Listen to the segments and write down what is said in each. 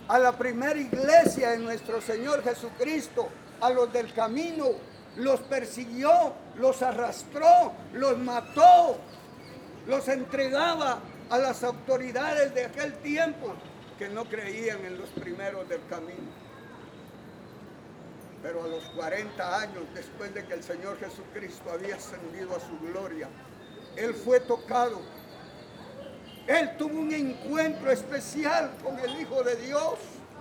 a la primera iglesia de nuestro Señor Jesucristo, a los del camino, los persiguió, los arrastró, los mató, los entregaba a las autoridades de aquel tiempo que no creían en los primeros del camino. Pero a los 40 años, después de que el Señor Jesucristo había ascendido a su gloria, Él fue tocado. Él tuvo un encuentro especial con el Hijo de Dios.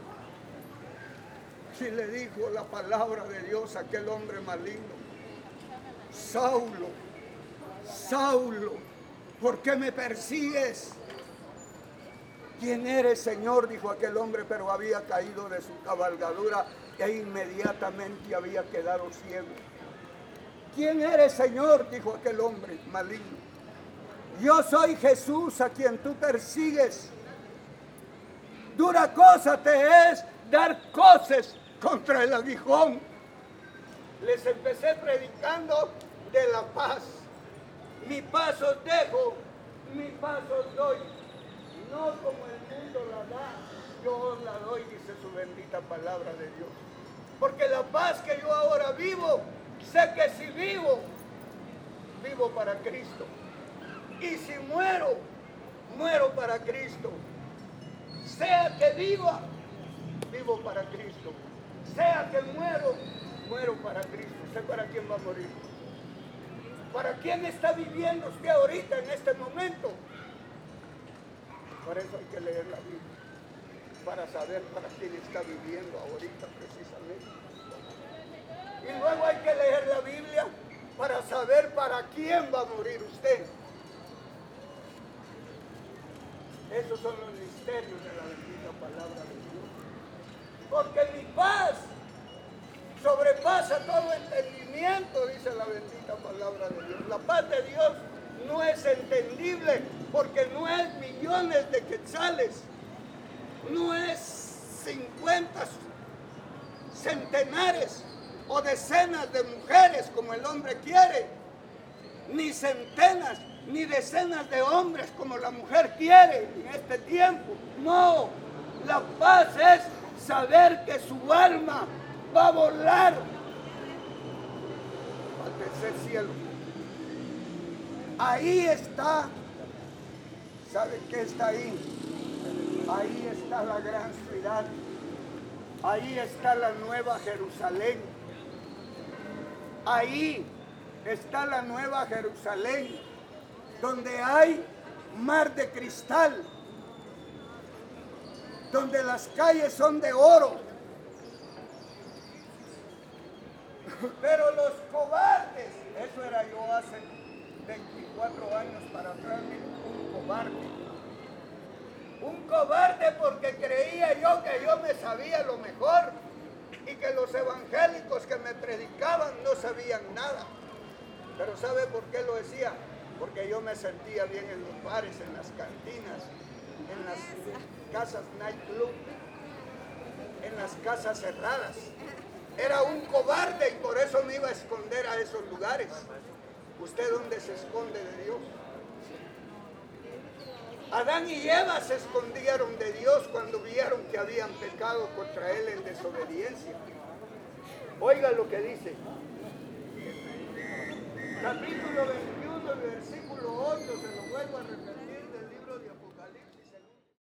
Y le dijo la palabra de Dios a aquel hombre maligno: Saulo, Saulo, ¿por qué me persigues? ¿Quién eres, Señor?, dijo aquel hombre, pero había caído de su cabalgadura e inmediatamente había quedado ciego. ¿Quién eres, Señor?, dijo aquel hombre maligno. Yo soy Jesús a quien tú persigues. Dura cosa te es dar coces contra el aguijón. Les empecé predicando de la paz. Mi paz os dejo, mi paz os doy. No como el mundo la da, yo os la doy, dice su bendita palabra de Dios. Porque la paz que yo ahora vivo, sé que si vivo, vivo para Cristo. Y si muero, muero para Cristo. Sea que viva, vivo para Cristo. Sea que muero, muero para Cristo. ¿Sé para quién va a morir? ¿Para quién está viviendo usted ahorita en este momento? Por eso hay que leer la Biblia, para saber para quién está viviendo ahorita precisamente. Y luego hay que leer la Biblia para saber para quién va a morir usted. Esos son los misterios de la bendita palabra de Dios. Porque mi paz sobrepasa todo entendimiento, dice la bendita palabra de Dios. La paz de Dios no es entendible porque no es millones de quetzales, no es 50 centenares o decenas de mujeres como el hombre quiere, ni centenas ni decenas de hombres como la mujer quiere en este tiempo. No, la paz es saber que su alma va a volar al tercer cielo. Ahí está. ¿Sabe qué está ahí? Ahí está la gran ciudad. Ahí está la nueva Jerusalén. Ahí está la nueva Jerusalén, donde hay mar de cristal, donde las calles son de oro. Pero los cobardes, eso era yo hace 24 años para atrás, un cobarde. Un cobarde porque creía yo que yo me sabía lo mejor y que los evangélicos que me predicaban no sabían nada. Pero ¿sabe por qué lo decía? Porque yo me sentía bien en los bares, en las cantinas, en las casas nightclub, en las casas cerradas. Era un cobarde y por eso me iba a esconder a esos lugares. ¿Usted dónde se esconde de Dios? Adán y Eva se escondieron de Dios cuando vieron que habían pecado contra Él en desobediencia. Oiga lo que dice. Capítulo 21, versículo 8, se lo vuelvo a repetir.